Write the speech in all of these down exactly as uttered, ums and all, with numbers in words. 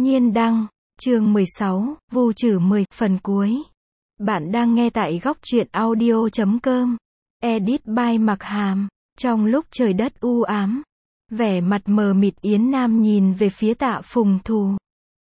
Nhiên đăng, chương mười sáu, Vu Trử mười, phần cuối. Bạn đang nghe tại góc truyện audio chấm com. Edit by Mặc Hàm. Trong lúc trời đất u ám, vẻ mặt mờ mịt Yến Nam nhìn về phía Tạ Phùng Thù.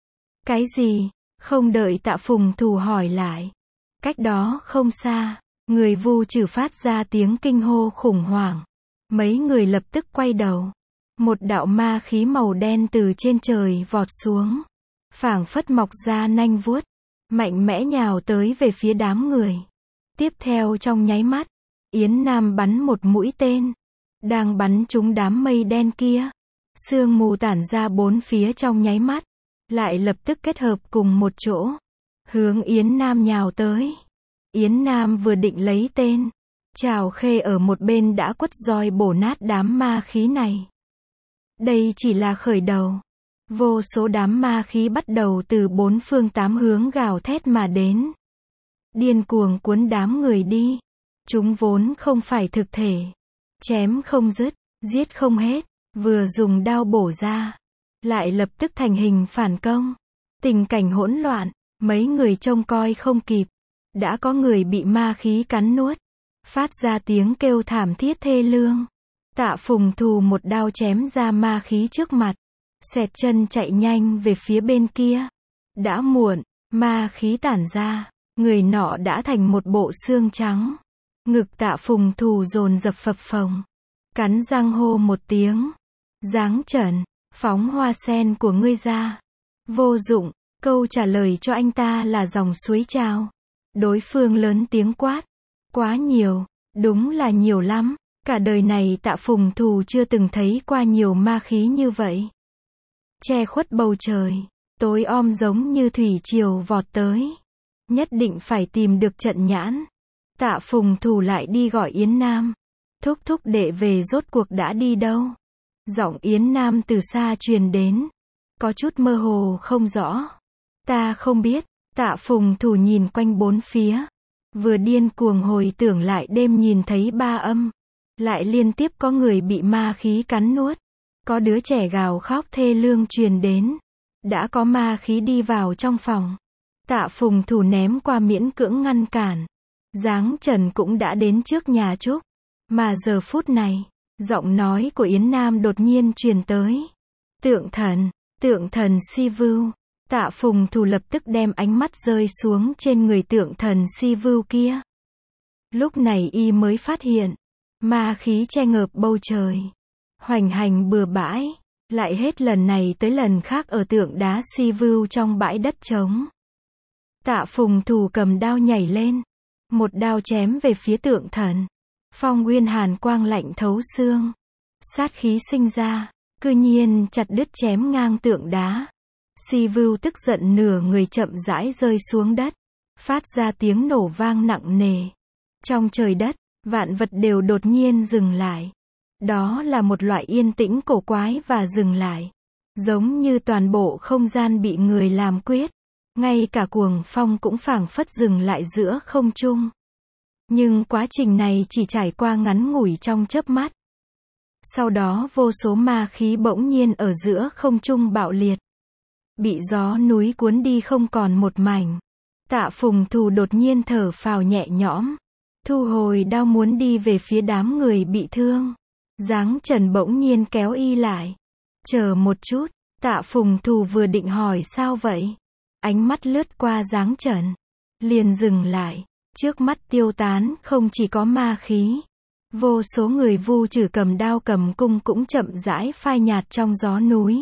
Cái gì? Không đợi Tạ Phùng Thù hỏi lại. Cách đó không xa, người Vu Trử phát ra tiếng kinh hô khủng hoảng. Mấy người lập tức quay đầu. Một đạo ma khí màu đen từ trên trời vọt xuống, phảng phất mọc ra nanh vuốt, mạnh mẽ nhào tới về phía đám người. Tiếp theo trong nháy mắt, Yến Nam bắn một mũi tên, đang bắn trúng đám mây đen kia. Sương mù tản ra bốn phía trong nháy mắt, lại lập tức kết hợp cùng một chỗ, hướng Yến Nam nhào tới. Yến Nam vừa định lấy tên, Trào Khê ở một bên đã quất roi bổ nát đám ma khí này. Đây chỉ là khởi đầu. Vô số đám ma khí bắt đầu từ bốn phương tám hướng gào thét mà đến. Điên cuồng cuốn đám người đi. Chúng vốn không phải thực thể. Chém không dứt, giết không hết, vừa dùng đao bổ ra, lại lập tức thành hình phản công. Tình cảnh hỗn loạn, mấy người trông coi không kịp. Đã có người bị ma khí cắn nuốt, phát ra tiếng kêu thảm thiết thê lương. Tạ Phùng Thù một đao chém ra ma khí trước mặt, xẹt chân chạy nhanh về phía bên kia. Đã muộn, ma khí tản ra, người nọ đã thành một bộ xương trắng. Ngực Tạ Phùng Thù dồn dập phập phồng, cắn răng hô một tiếng. Giáng Trần, phóng hoa sen của ngươi ra. Vô dụng, câu trả lời cho anh ta là dòng suối trào. Đối phương lớn tiếng quát. Quá nhiều, đúng là nhiều lắm. Cả đời này Tạ Phùng Thù chưa từng thấy qua nhiều ma khí như vậy. Che khuất bầu trời, tối om giống như thủy triều vọt tới. Nhất định phải tìm được trận nhãn. Tạ Phùng Thù lại đi gọi Yến Nam. Thúc thúc đệ về rốt cuộc đã đi đâu? Giọng Yến Nam từ xa truyền đến. Có chút mơ hồ không rõ. Ta không biết. Tạ Phùng Thù nhìn quanh bốn phía. Vừa điên cuồng hồi tưởng lại đêm nhìn thấy ba âm. Lại liên tiếp có người bị ma khí cắn nuốt. Có đứa trẻ gào khóc thê lương truyền đến. Đã có ma khí đi vào trong phòng. Tạ Phùng Thù ném qua miễn cưỡng ngăn cản. Giáng Trần cũng đã đến trước nhà Trúc. Mà giờ phút này, giọng nói của Yến Nam đột nhiên truyền tới. Tượng thần, tượng thần Si Vưu. Tạ Phùng Thù lập tức đem ánh mắt rơi xuống trên người tượng thần Si Vưu kia. Lúc này y mới phát hiện, ma khí che ngợp bầu trời, hoành hành bừa bãi, lại hết lần này tới lần khác ở tượng đá Si Vưu trong bãi đất trống. Tạ Phùng Thù cầm đao nhảy lên, một đao chém về phía tượng thần. Phong nguyên hàn quang lạnh thấu xương, sát khí sinh ra, cư nhiên chặt đứt chém ngang tượng đá. Si Vưu tức giận nửa người chậm rãi rơi xuống đất, phát ra tiếng nổ vang nặng nề. Trong trời đất, vạn vật đều đột nhiên dừng lại. Đó là một loại yên tĩnh cổ quái và dừng lại. Giống như toàn bộ không gian bị người làm quyết. Ngay cả cuồng phong cũng phảng phất dừng lại giữa không trung. Nhưng quá trình này chỉ trải qua ngắn ngủi trong chớp mắt. Sau đó vô số ma khí bỗng nhiên ở giữa không trung bạo liệt. Bị gió núi cuốn đi không còn một mảnh. Tạ Phùng Thù đột nhiên thở phào nhẹ nhõm. Thu hồi đao muốn đi về phía đám người bị thương. Giáng Trần bỗng nhiên kéo y lại. Chờ một chút. Tạ Phùng Thù vừa định hỏi sao vậy. Ánh mắt lướt qua Giáng Trần. Liền dừng lại. Trước mắt tiêu tán không chỉ có ma khí. Vô số người Vu Trử cầm đao cầm cung cũng chậm rãi phai nhạt trong gió núi.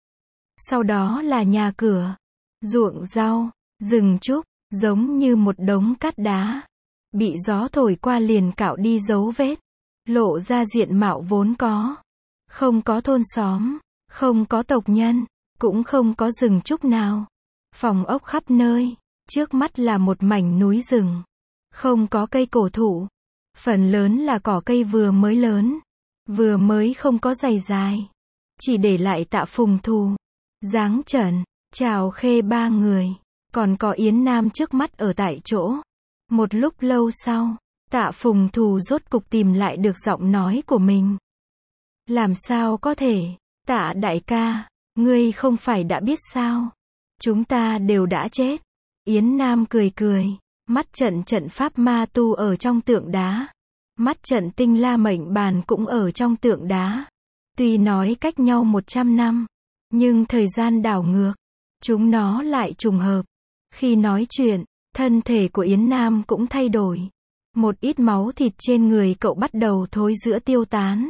Sau đó là nhà cửa, ruộng rau, rừng trúc, giống như một đống cát đá. Bị gió thổi qua liền cạo đi dấu vết. Lộ ra diện mạo vốn có. Không có thôn xóm, không có tộc nhân, cũng không có rừng trúc nào. Phòng ốc khắp nơi, trước mắt là một mảnh núi rừng. Không có cây cổ thụ. Phần lớn là cỏ cây vừa mới lớn. Vừa mới không có dày dài. Chỉ để lại Tạ Phùng Thù, Giáng Trần, Trào Khê ba người. Còn có Yến Nam trước mắt ở tại chỗ. Một lúc lâu sau, Tạ Phùng Thù rốt cục tìm lại được giọng nói của mình. Làm sao có thể? Tạ đại ca, ngươi không phải đã biết sao? Chúng ta đều đã chết. Yến Nam cười cười. Mắt trận trận pháp ma tu ở trong tượng đá. Mắt trận tinh la mệnh bàn cũng ở trong tượng đá. Tuy nói cách nhau một trăm năm, nhưng thời gian đảo ngược, chúng nó lại trùng hợp. Khi nói chuyện, thân thể của Yến Nam cũng thay đổi. Một ít máu thịt trên người cậu bắt đầu thối rữa tiêu tán.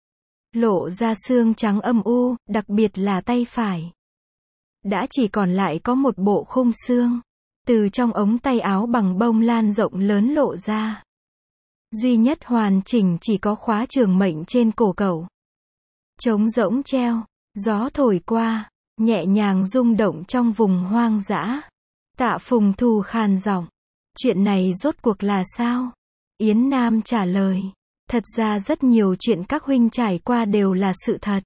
Lộ ra xương trắng âm u, đặc biệt là tay phải. Đã chỉ còn lại có một bộ khung xương. Từ trong ống tay áo bằng bông lan rộng lớn lộ ra. Duy nhất hoàn chỉnh chỉ có khóa trường mệnh trên cổ cậu. Trống rỗng treo, gió thổi qua, nhẹ nhàng rung động trong vùng hoang dã. Tạ Phùng Thù khàn giọng. Chuyện này rốt cuộc là sao? Yến Nam trả lời. Thật ra rất nhiều chuyện các huynh trải qua đều là sự thật.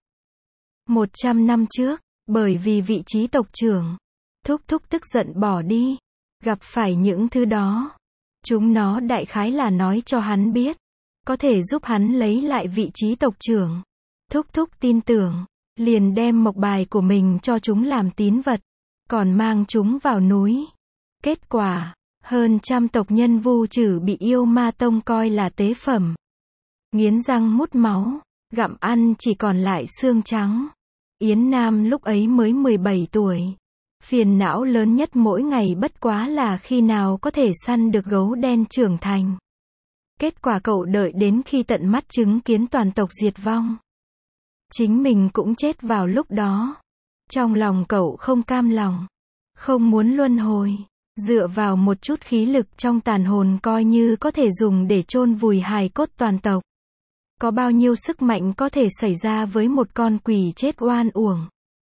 Một trăm năm trước, bởi vì vị trí tộc trưởng, Thúc Thúc tức giận bỏ đi. Gặp phải những thứ đó. Chúng nó đại khái là nói cho hắn biết. Có thể giúp hắn lấy lại vị trí tộc trưởng. Thúc Thúc tin tưởng. Liền đem mộc bài của mình cho chúng làm tín vật. Còn mang chúng vào núi. Kết quả, hơn trăm tộc nhân Vu Trử bị yêu ma tông coi là tế phẩm. Nghiến răng mút máu. Gặm ăn chỉ còn lại xương trắng. Yến Nam lúc ấy mới mười bảy tuổi. Phiền não lớn nhất mỗi ngày bất quá là khi nào có thể săn được gấu đen trưởng thành. Kết quả cậu đợi đến khi tận mắt chứng kiến toàn tộc diệt vong. Chính mình cũng chết vào lúc đó. Trong lòng cậu không cam lòng. Không muốn luân hồi. Dựa vào một chút khí lực trong tàn hồn coi như có thể dùng để chôn vùi hài cốt toàn tộc. Có bao nhiêu sức mạnh có thể xảy ra với một con quỷ chết oan uổng.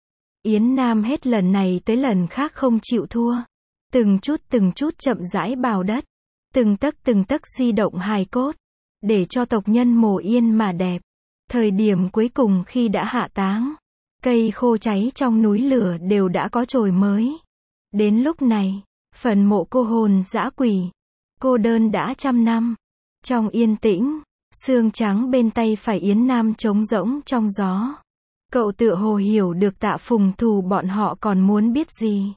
Yến Nam hết lần này tới lần khác không chịu thua. Từng chút từng chút chậm rãi bào đất. Từng tấc từng tấc di động hài cốt. Để cho tộc nhân mồ yên mà đẹp. Thời điểm cuối cùng khi đã hạ táng. Cây khô cháy trong núi lửa đều đã có chồi mới. Đến lúc này, phần mộ cô hồn dã quỷ. Cô đơn đã trăm năm. Trong yên tĩnh, xương trắng bên tay phải Yến Nam trống rỗng trong gió. Cậu tựa hồ hiểu được Tạ Phùng Thù bọn họ còn muốn biết gì.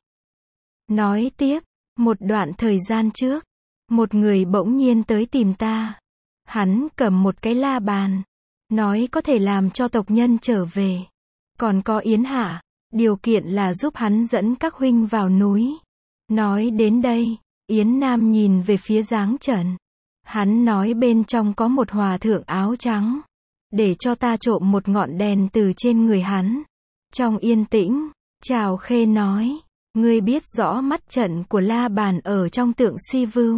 Nói tiếp, một đoạn thời gian trước, một người bỗng nhiên tới tìm ta. Hắn cầm một cái la bàn, nói có thể làm cho tộc nhân trở về. Còn có Yến Hạ, điều kiện là giúp hắn dẫn các huynh vào núi. Nói đến đây, Yến Nam nhìn về phía Giáng Trần. Hắn nói bên trong có một hòa thượng áo trắng. Để cho ta trộm một ngọn đèn từ trên người hắn. Trong yên tĩnh, Trào Khê nói. Ngươi biết rõ mắt trận của La Bàn ở trong tượng Si Vưu.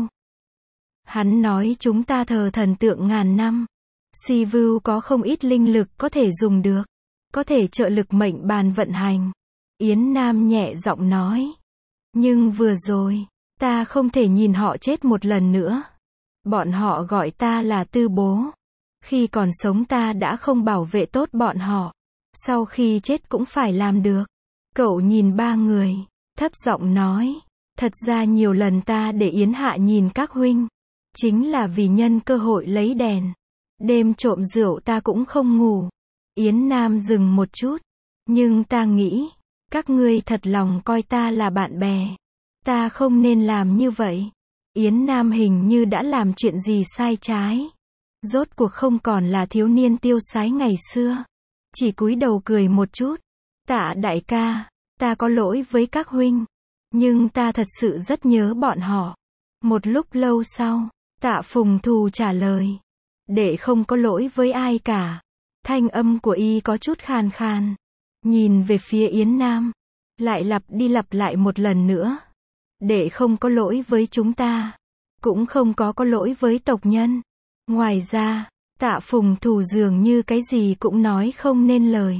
Hắn nói chúng ta thờ thần tượng ngàn năm. Si Vưu có không ít linh lực có thể dùng được. Có thể trợ lực mệnh bàn vận hành. Yến Nam nhẹ giọng nói. Nhưng vừa rồi, ta không thể nhìn họ chết một lần nữa. Bọn họ gọi ta là tư bố. Khi còn sống ta đã không bảo vệ tốt bọn họ. Sau khi chết cũng phải làm được. Cậu nhìn ba người, thấp giọng nói. Thật ra nhiều lần ta để Yến Hạ nhìn các huynh. Chính là vì nhân cơ hội lấy đèn. Đêm trộm rượu ta cũng không ngủ. Yến Nam dừng một chút. Nhưng ta nghĩ, các ngươi thật lòng coi ta là bạn bè. Ta không nên làm như vậy. Yến Nam hình như đã làm chuyện gì sai trái. Rốt cuộc không còn là thiếu niên tiêu sái ngày xưa. Chỉ cúi đầu cười một chút. Tạ đại ca, ta có lỗi với các huynh. Nhưng ta thật sự rất nhớ bọn họ. Một lúc lâu sau, Tạ Phùng Thù trả lời. Đệ không có lỗi với ai cả. Thanh âm của y có chút khàn khàn. Nhìn về phía Yến Nam. Lại lặp đi lặp lại một lần nữa. Đệ không có lỗi với chúng ta. Cũng không có có lỗi với tộc nhân. Ngoài ra, Tạ Phùng Thù dường như cái gì cũng nói không nên lời.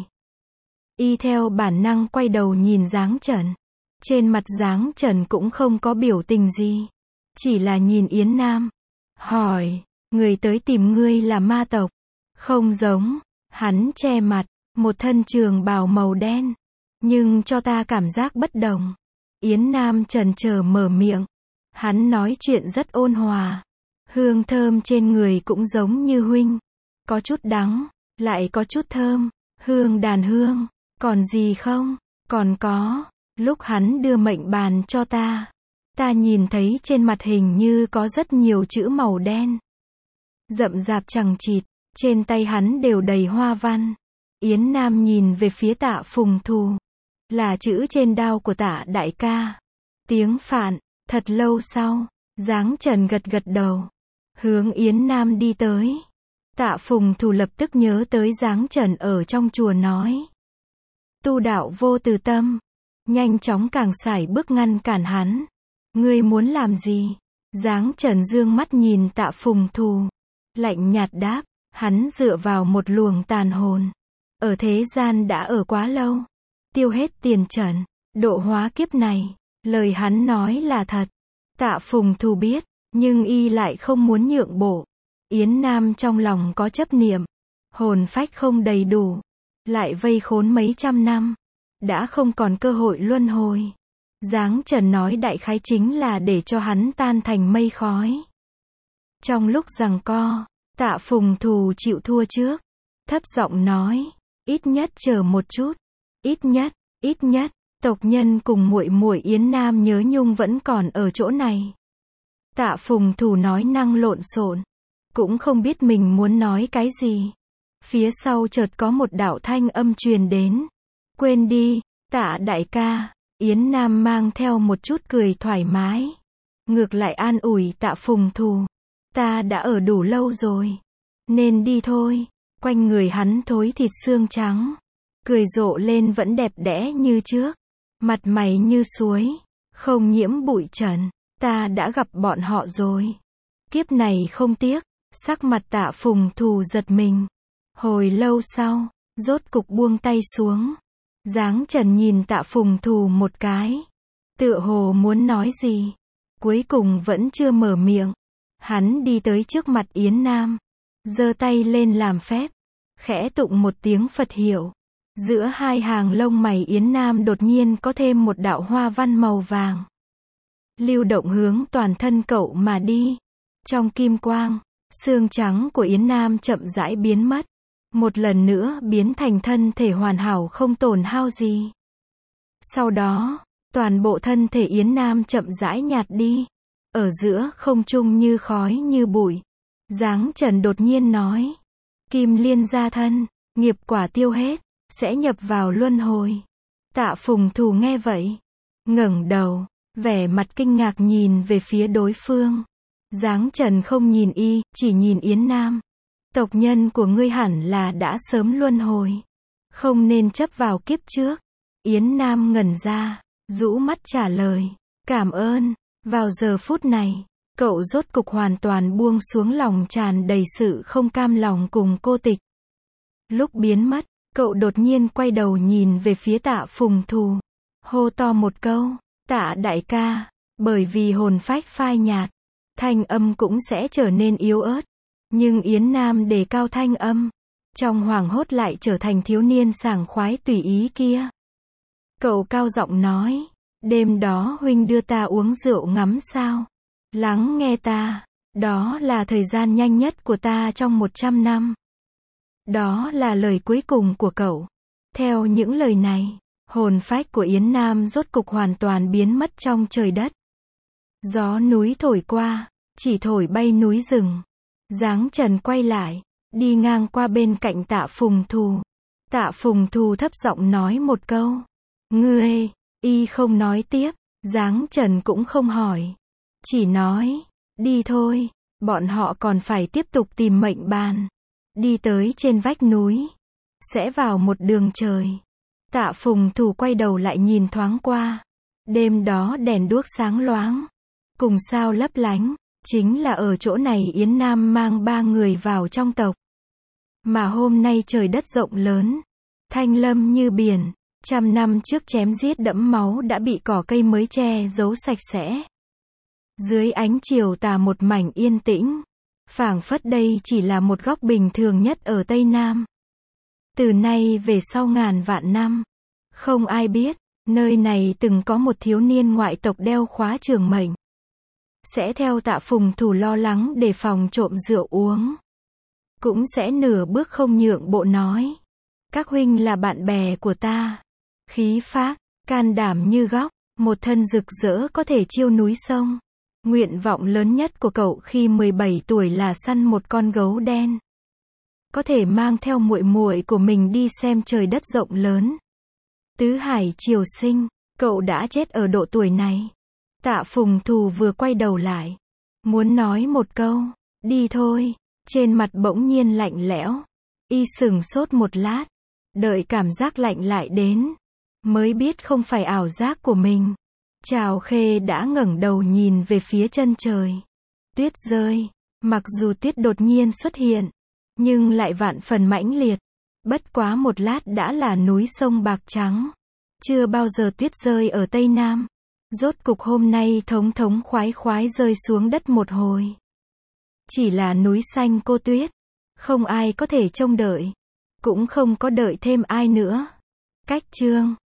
Y theo bản năng quay đầu nhìn Giáng Trần. Trên mặt Giáng Trần cũng không có biểu tình gì. Chỉ là nhìn Yến Nam. Hỏi, người tới tìm ngươi là ma tộc. Không giống, hắn che mặt, một thân trường bào màu đen. Nhưng cho ta cảm giác bất đồng. Yến Nam chần chờ mở miệng. Hắn nói chuyện rất ôn hòa. Hương thơm trên người cũng giống như huynh. Có chút đắng, lại có chút thơm. Hương đàn hương. Còn gì không? Còn có. Lúc hắn đưa mệnh bàn cho ta, ta nhìn thấy trên mặt hình như có rất nhiều chữ màu đen. Rậm rạp chằng chịt, trên tay hắn đều đầy hoa văn. Yến Nam nhìn về phía Tạ Phùng Thù. Là chữ trên đao của Tạ đại ca. Tiếng Phạn, thật lâu sau, Giáng Trần gật gật đầu. Hướng Yến Nam đi tới. Tạ Phùng Thù lập tức nhớ tới Giáng Trần ở trong chùa nói. Tu đạo vô từ tâm. Nhanh chóng càng sải bước ngăn cản hắn. Ngươi muốn làm gì? Giáng Trần dương mắt nhìn Tạ Phùng Thù. Lạnh nhạt đáp, hắn dựa vào một luồng tàn hồn. Ở thế gian đã ở quá lâu. Tiêu hết tiền trần, độ hóa kiếp này. Lời hắn nói là thật. Tạ Phùng Thù biết, nhưng y lại không muốn nhượng bộ. Yến Nam trong lòng có chấp niệm. Hồn phách không đầy đủ. Lại vây khốn mấy trăm năm. Đã không còn cơ hội luân hồi. Giáng Trần nói đại khái chính là để cho hắn tan thành mây khói. Trong lúc giằng co, Tạ Phùng Thù chịu thua trước. Thấp giọng nói, ít nhất chờ một chút. Ít nhất, ít nhất, tộc nhân cùng muội muội Yến Nam nhớ nhung vẫn còn ở chỗ này. Tạ Phùng Thù nói năng lộn xộn, cũng không biết mình muốn nói cái gì. Phía sau chợt có một đạo thanh âm truyền đến. Quên đi, Tạ đại ca. Yến Nam mang theo một chút cười thoải mái. Ngược lại an ủi Tạ Phùng Thù. Ta đã ở đủ lâu rồi. Nên đi thôi. Quanh người hắn thối thịt xương trắng. Cười rộ lên vẫn đẹp đẽ như trước. Mặt mày như suối. Không nhiễm bụi trần. Ta đã gặp bọn họ rồi. Kiếp này không tiếc. Sắc mặt Tạ Phùng Thù giật mình. Hồi lâu sau, rốt cục buông tay xuống. Giáng Trần nhìn Tạ Phùng Thù một cái. Tựa hồ muốn nói gì. Cuối cùng vẫn chưa mở miệng. Hắn đi tới trước mặt Yến Nam. Giơ tay lên làm phép. Khẽ tụng một tiếng Phật hiệu. Giữa hai hàng lông mày Yến Nam đột nhiên có thêm một đạo hoa văn màu vàng. Lưu động hướng toàn thân cậu mà đi. Trong kim quang, xương trắng của Yến Nam chậm rãi biến mất. Một lần nữa biến thành thân thể hoàn hảo không tổn hao gì. Sau đó, toàn bộ thân thể Yến Nam chậm rãi nhạt đi. Ở giữa không trung như khói như bụi. Giáng Trần đột nhiên nói. Kim liên gia thân, nghiệp quả tiêu hết, sẽ nhập vào luân hồi. Tạ Phùng Thù nghe vậy. Ngẩng đầu, vẻ mặt kinh ngạc nhìn về phía đối phương. Giáng Trần không nhìn y, chỉ nhìn Yến Nam. Tộc nhân của ngươi hẳn là đã sớm luân hồi. Không nên chấp vào kiếp trước. Yến Nam ngẩn ra, rũ mắt trả lời. Cảm ơn. Vào giờ phút này, cậu rốt cục hoàn toàn buông xuống lòng tràn đầy sự không cam lòng cùng cô tịch. Lúc biến mất, cậu đột nhiên quay đầu nhìn về phía Tạ Phùng Thù. Hô to một câu. Tạ đại ca. Bởi vì hồn phách phai nhạt, thanh âm cũng sẽ trở nên yếu ớt. Nhưng Yến Nam đề cao thanh âm. Trong hoảng hốt lại trở thành thiếu niên sảng khoái tùy ý kia. Cậu cao giọng nói. Đêm đó huynh đưa ta uống rượu ngắm sao. Lắng nghe ta. Đó là thời gian nhanh nhất của ta trong một trăm năm. Đó là lời cuối cùng của cậu. Theo những lời này, hồn phách của Yến Nam rốt cục hoàn toàn biến mất trong trời đất. Gió núi thổi qua, chỉ thổi bay núi rừng. Giáng Trần quay lại, đi ngang qua bên cạnh Tạ Phùng Thù. Tạ Phùng Thù thấp giọng nói một câu. Ngươi, y không nói tiếp, Giáng Trần cũng không hỏi. Chỉ nói, đi thôi, bọn họ còn phải tiếp tục tìm mệnh bàn. Đi tới trên vách núi, sẽ vào một đường trời. Tạ Phùng Thù quay đầu lại nhìn thoáng qua. Đêm đó đèn đuốc sáng loáng, cùng sao lấp lánh. Chính là ở chỗ này Yến Nam mang ba người vào trong tộc. Mà hôm nay trời đất rộng lớn, thanh lâm như biển, trăm năm trước chém giết đẫm máu đã bị cỏ cây mới che giấu sạch sẽ. Dưới ánh chiều tà một mảnh yên tĩnh, phảng phất đây chỉ là một góc bình thường nhất ở Tây Nam. Từ nay về sau ngàn vạn năm, không ai biết, nơi này từng có một thiếu niên ngoại tộc đeo khóa trường mệnh. Sẽ theo Tạ Phùng Thù lo lắng đề phòng trộm rượu uống. Cũng sẽ nửa bước không nhượng bộ nói. Các huynh là bạn bè của ta. Khí phác, Can đảm như góc, một thân rực rỡ có thể chiêu núi sông. Nguyện vọng lớn nhất của cậu khi mười bảy tuổi là săn một con gấu đen. Có thể mang theo muội muội của mình đi xem trời đất rộng lớn. Tứ hải triều sinh, cậu đã chết ở độ tuổi này. Tạ Phùng Thù vừa quay đầu lại, muốn nói một câu, đi thôi, trên mặt bỗng nhiên lạnh lẽo. Y sửng sốt một lát, đợi cảm giác lạnh lại đến, mới biết không phải ảo giác của mình. Trào Khê đã ngẩng đầu nhìn về phía chân trời. Tuyết rơi, mặc dù tuyết đột nhiên xuất hiện, nhưng lại vạn phần mãnh liệt. Bất quá một lát đã là núi sông bạc trắng. Chưa bao giờ tuyết rơi ở Tây Nam. Rốt cục hôm nay thống thống khoái khoái rơi xuống đất một hồi. Chỉ là núi xanh cô tuyết. Không ai có thể trông đợi. Cũng không có đợi thêm ai nữa. Cách chương